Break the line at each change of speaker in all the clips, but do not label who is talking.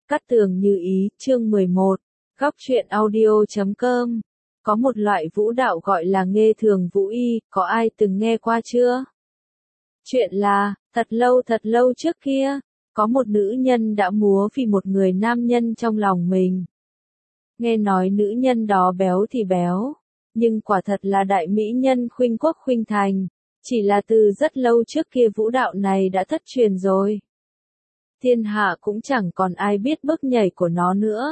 Cát tường như ý, chương 11, góc truyện audio.com. Có một loại vũ đạo gọi là nghê thường vũ y, có ai từng nghe qua chưa? Chuyện là, thật lâu trước kia, có một nữ nhân đã múa vì một người nam nhân trong lòng mình. Nghe nói nữ nhân đó béo thì béo, nhưng quả thật là đại mỹ nhân khuynh quốc khuynh thành, chỉ là từ rất lâu trước kia vũ đạo này đã thất truyền rồi. Thiên hạ cũng chẳng còn ai biết bước nhảy của nó nữa.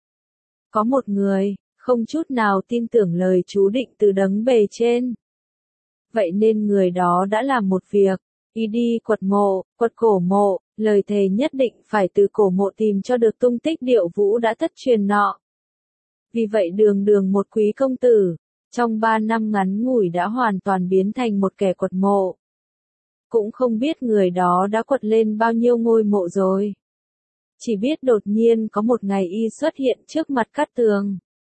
Có một người, không chút nào tin tưởng lời chú định từ đấng bề trên. Vậy nên người đó đã làm một việc, y đi quật cổ mộ, lời thề nhất định phải từ cổ mộ tìm cho được tung tích điệu vũ đã thất truyền nọ. Vì vậy đường một quý công tử, trong 3 năm ngắn ngủi đã hoàn toàn biến thành một kẻ quật mộ. Cũng không biết người đó đã quật lên bao nhiêu ngôi mộ rồi. Chỉ biết đột nhiên có một ngày y xuất hiện trước mặt Cát Tường.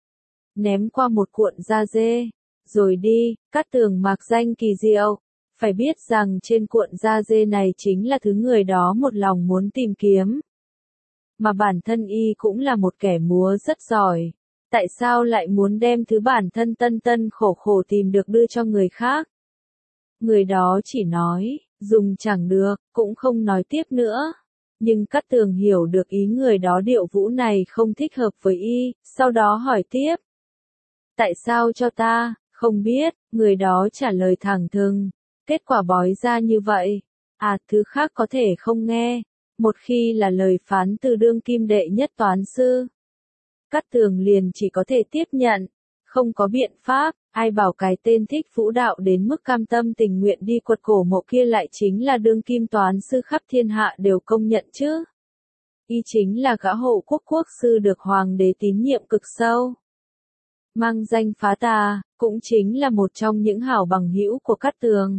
Ném qua một cuộn da dê, rồi đi. Cát Tường mạc danh kỳ diệu, phải biết rằng trên cuộn da dê này chính là thứ người đó một lòng muốn tìm kiếm. Mà bản thân y cũng là một kẻ múa rất giỏi. Tại sao lại muốn đem thứ bản thân tân khổ tìm được đưa cho người khác? Người đó chỉ nói, dùng chẳng được, cũng không nói tiếp nữa. Nhưng Cát Tường hiểu được ý người đó điệu vũ này không thích hợp với y, sau đó hỏi tiếp. Tại sao cho ta? Không biết, người đó trả lời thẳng thừng. Kết quả bói ra như vậy. À, thứ khác có thể không nghe. Một khi là lời phán từ đương kim đệ nhất toán sư, Cát Tường liền chỉ có thể tiếp nhận. Không có biện pháp, ai bảo cái tên thích vũ đạo đến mức cam tâm tình nguyện đi quật cổ mộ kia lại chính là đương kim toán sư khắp thiên hạ đều công nhận chứ. Y chính là gã hộ quốc sư được hoàng đế tín nhiệm cực sâu. Mang danh Phá Tà, cũng chính là một trong những hảo bằng hữu của Cát Tường.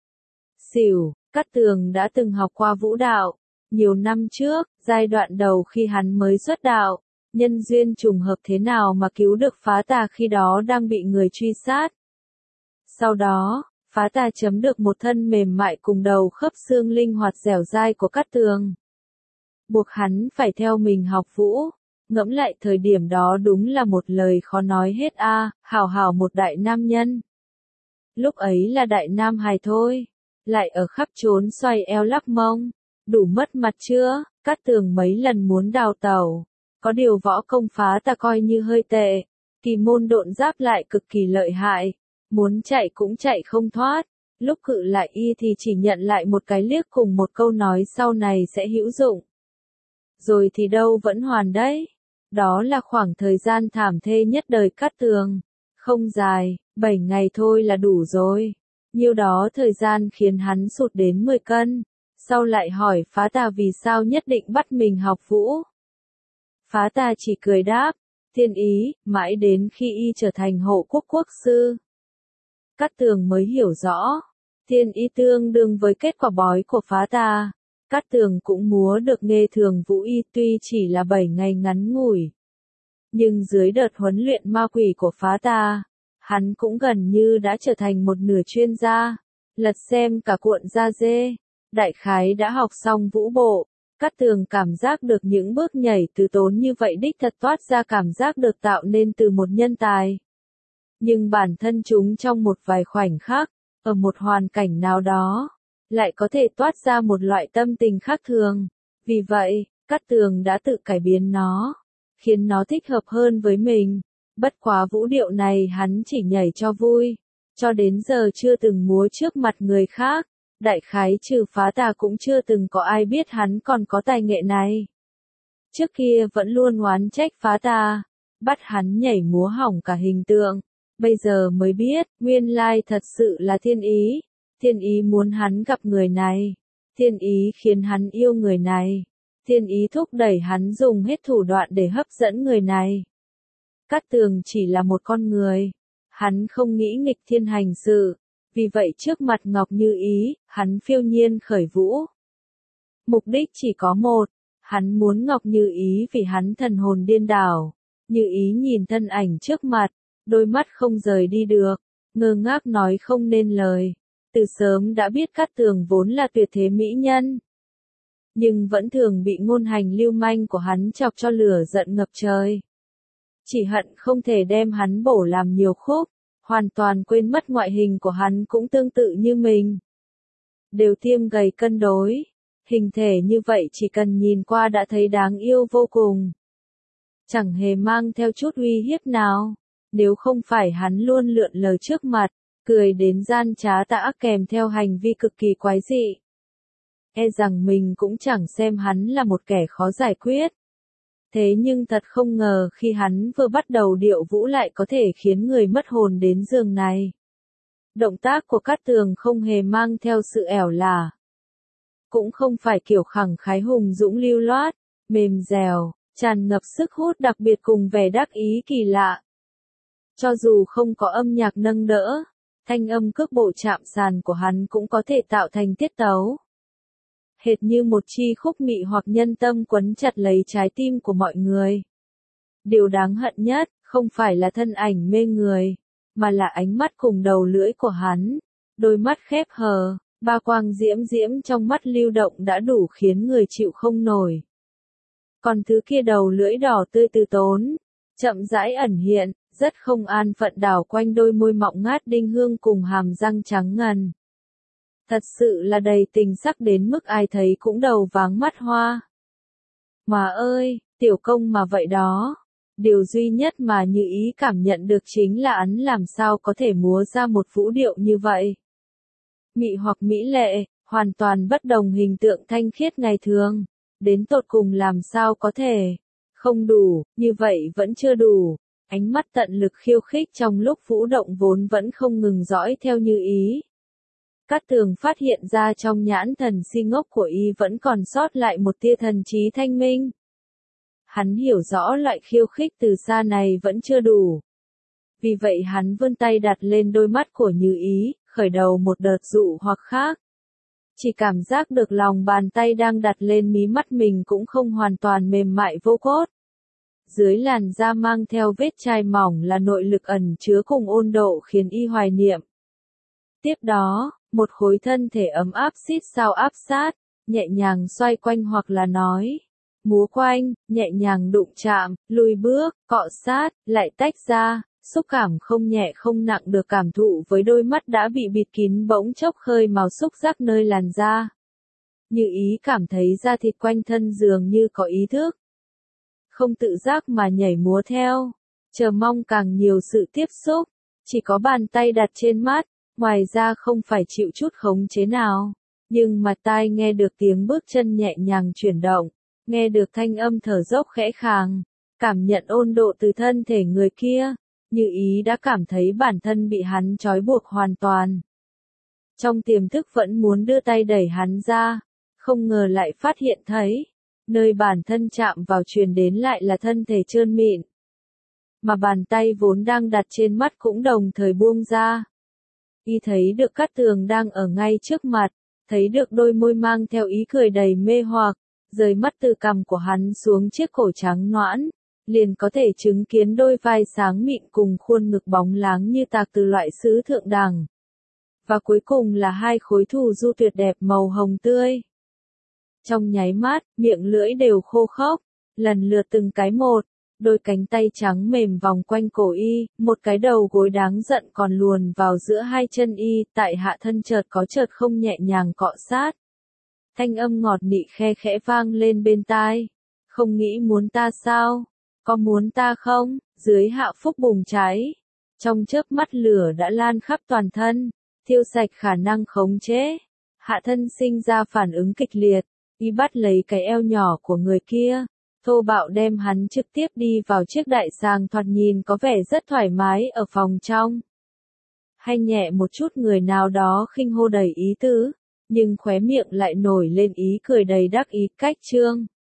Xỉu, Cát Tường đã từng học qua vũ đạo. Nhiều năm trước, giai đoạn đầu khi hắn mới xuất đạo. Nhân duyên trùng hợp thế nào mà cứu được Phá Tà khi đó đang bị người truy sát. Sau đó, Phá Tà chấm được một thân mềm mại cùng đầu khớp xương linh hoạt dẻo dai của Cát Tường. Buộc hắn phải theo mình học vũ. Ngẫm lại thời điểm đó đúng là một lời khó nói hết a, hảo một đại nam nhân. Lúc ấy là đại nam hài thôi, lại ở khắp trốn xoay eo lắc mông, đủ mất mặt chưa? Cát Tường mấy lần muốn đào tẩu. Có điều võ công Phá Tà coi như hơi tệ, kỳ môn độn giáp lại cực kỳ lợi hại, muốn chạy cũng chạy không thoát, lúc cự lại y thì chỉ nhận lại một cái liếc cùng một câu nói sau này sẽ hữu dụng. Rồi thì đâu vẫn hoàn đấy, đó là khoảng thời gian thảm thê nhất đời Cát Tường, không dài, 7 ngày thôi là đủ rồi, nhiêu đó thời gian khiến hắn sụt đến 10 cân, sau lại hỏi Phá Tà vì sao nhất định bắt mình học vũ. Phá Tà chỉ cười đáp, thiên ý, mãi đến khi y trở thành hộ quốc sư. Cát Tường mới hiểu rõ, thiên ý tương đương với kết quả bói của Phá Tà. Cát Tường cũng múa được nghê thường vũ y tuy chỉ là 7 ngày ngắn ngủi. Nhưng dưới đợt huấn luyện ma quỷ của Phá Tà, hắn cũng gần như đã trở thành một nửa chuyên gia. Lật xem cả cuộn da dê, đại khái đã học xong vũ bộ. Cát Tường cảm giác được những bước nhảy từ tốn như vậy đích thật toát ra cảm giác được tạo nên từ một nhân tài. Nhưng bản thân chúng trong một vài khoảnh khắc, ở một hoàn cảnh nào đó, lại có thể toát ra một loại tâm tình khác thường. Vì vậy, Cát Tường đã tự cải biến nó, khiến nó thích hợp hơn với mình. Bất quá vũ điệu này hắn chỉ nhảy cho vui, cho đến giờ chưa từng múa trước mặt người khác. Đại khái trừ Phá Tà cũng chưa từng có ai biết hắn còn có tài nghệ này. Trước kia vẫn luôn oán trách Phá Tà, bắt hắn nhảy múa hỏng cả hình tượng. Bây giờ mới biết, nguyên lai thật sự là thiên ý. Thiên ý muốn hắn gặp người này. Thiên ý khiến hắn yêu người này. Thiên ý thúc đẩy hắn dùng hết thủ đoạn để hấp dẫn người này. Cát Tường chỉ là một con người. Hắn không nghĩ nghịch thiên hành sự. Vì vậy trước mặt Ngọc Như Ý, hắn phiêu nhiên khởi vũ. Mục đích chỉ có một, hắn muốn Ngọc Như Ý vì hắn thần hồn điên đảo. Như Ý nhìn thân ảnh trước mặt, đôi mắt không rời đi được, ngơ ngác nói không nên lời. Từ sớm đã biết Cát Tường vốn là tuyệt thế mỹ nhân. nhưng vẫn thường bị ngôn hành lưu manh của hắn chọc cho lửa giận ngập trời. Chỉ hận không thể đem hắn bổ làm nhiều khúc, hoàn toàn quên mất ngoại hình của hắn cũng tương tự như mình. Đều tiêm gầy cân đối, hình thể như vậy chỉ cần nhìn qua đã thấy đáng yêu vô cùng. Chẳng hề mang theo chút uy hiếp nào, nếu không phải hắn luôn lượn lờ trước mặt, cười đến gian trá tã kèm theo hành vi cực kỳ quái dị. E rằng mình cũng chẳng xem hắn là một kẻ khó giải quyết. Thế nhưng thật không ngờ khi hắn vừa bắt đầu điệu vũ lại có thể khiến người mất hồn đến giường này. Động tác của Cát Tường không hề mang theo sự ẻo lả. Cũng không phải kiểu khẳng khái hùng dũng lưu loát, mềm dẻo, tràn ngập sức hút đặc biệt cùng vẻ đắc ý kỳ lạ. Cho dù không có âm nhạc nâng đỡ, thanh âm cước bộ chạm sàn của hắn cũng có thể tạo thành tiết tấu. Hệt như một chi khúc mị hoặc nhân tâm quấn chặt lấy trái tim của mọi người. Điều đáng hận nhất, không phải là thân ảnh mê người, mà là ánh mắt cùng đầu lưỡi của hắn. Đôi mắt khép hờ, ba quang diễm diễm trong mắt lưu động đã đủ khiến người chịu không nổi. Còn thứ kia đầu lưỡi đỏ tươi từ tốn, chậm rãi ẩn hiện, rất không an phận đảo quanh đôi môi mọng ngát đinh hương cùng hàm răng trắng ngần. Thật sự là đầy tình sắc đến mức ai thấy cũng đầu váng mắt hoa. Mà ơi, tiểu công mà vậy đó. Điều duy nhất mà Như Ý cảm nhận được chính là hắn làm sao có thể múa ra một vũ điệu như vậy. Mị hoặc mỹ lệ, hoàn toàn bất đồng hình tượng thanh khiết ngày thường. Đến tột cùng làm sao có thể. Không đủ, như vậy vẫn chưa đủ. Ánh mắt tận lực khiêu khích trong lúc vũ động vốn vẫn không ngừng dõi theo Như Ý. Cát Tường phát hiện ra trong nhãn thần si ngốc của y vẫn còn sót lại một tia thần trí thanh minh. Hắn hiểu rõ loại khiêu khích từ xa này vẫn chưa đủ. Vì vậy hắn vươn tay đặt lên đôi mắt của Như Ý, khởi đầu một đợt dụ hoặc khác. Chỉ cảm giác được lòng bàn tay đang đặt lên mí mắt mình cũng không hoàn toàn mềm mại vô cốt. Dưới làn da mang theo vết chai mỏng là nội lực ẩn chứa cùng ôn độ khiến y hoài niệm. Tiếp đó, một khối thân thể ấm áp xít sao áp sát, nhẹ nhàng xoay quanh hoặc là nói, múa quanh, nhẹ nhàng đụng chạm, lùi bước, cọ sát, lại tách ra, xúc cảm không nhẹ không nặng được cảm thụ với đôi mắt đã bị bịt kín bỗng chốc khơi màu xúc giác nơi làn da. Như Ý cảm thấy da thịt quanh thân dường như có ý thức. Không tự giác mà nhảy múa theo, chờ mong càng nhiều sự tiếp xúc, chỉ có bàn tay đặt trên mắt. Ngoài ra không phải chịu chút khống chế nào, nhưng mà tai nghe được tiếng bước chân nhẹ nhàng chuyển động, nghe được thanh âm thở dốc khẽ khàng, cảm nhận ôn độ từ thân thể người kia, Như Ý đã cảm thấy bản thân bị hắn trói buộc hoàn toàn. Trong tiềm thức vẫn muốn đưa tay đẩy hắn ra, không ngờ lại phát hiện thấy, nơi bản thân chạm vào truyền đến lại là thân thể trơn mịn. Mà bàn tay vốn đang đặt trên mắt cũng đồng thời buông ra. Y thấy được Cát Tường đang ở ngay trước mặt, thấy được đôi môi mang theo ý cười đầy mê hoặc, rời mắt từ cằm của hắn xuống chiếc cổ trắng nõn, liền có thể chứng kiến đôi vai sáng mịn cùng khuôn ngực bóng láng như tạc từ loại sứ thượng đẳng. Và cuối cùng là hai khối thù du tuyệt đẹp màu hồng tươi. Trong nháy mắt, miệng lưỡi đều khô khốc, lần lượt từng cái một. Đôi cánh tay trắng mềm vòng quanh cổ y, một cái đầu gối đáng giận còn luồn vào giữa hai chân y, tại hạ thân chợt có chợt không nhẹ nhàng cọ sát. Thanh âm ngọt nị khe khẽ vang lên bên tai. Không nghĩ muốn ta sao? Có muốn ta không? Dưới hạ phúc bùng cháy. Trong chớp mắt lửa đã lan khắp toàn thân, thiêu sạch khả năng khống chế. Hạ thân sinh ra phản ứng kịch liệt, y bắt lấy cái eo nhỏ của người kia. Thô bạo đem hắn trực tiếp đi vào chiếc đại sàng thoạt nhìn có vẻ rất thoải mái ở phòng trong. Hay nhẹ một chút người nào đó khinh hô đầy ý tứ, nhưng khóe miệng lại nổi lên ý cười đầy đắc ý cách trương.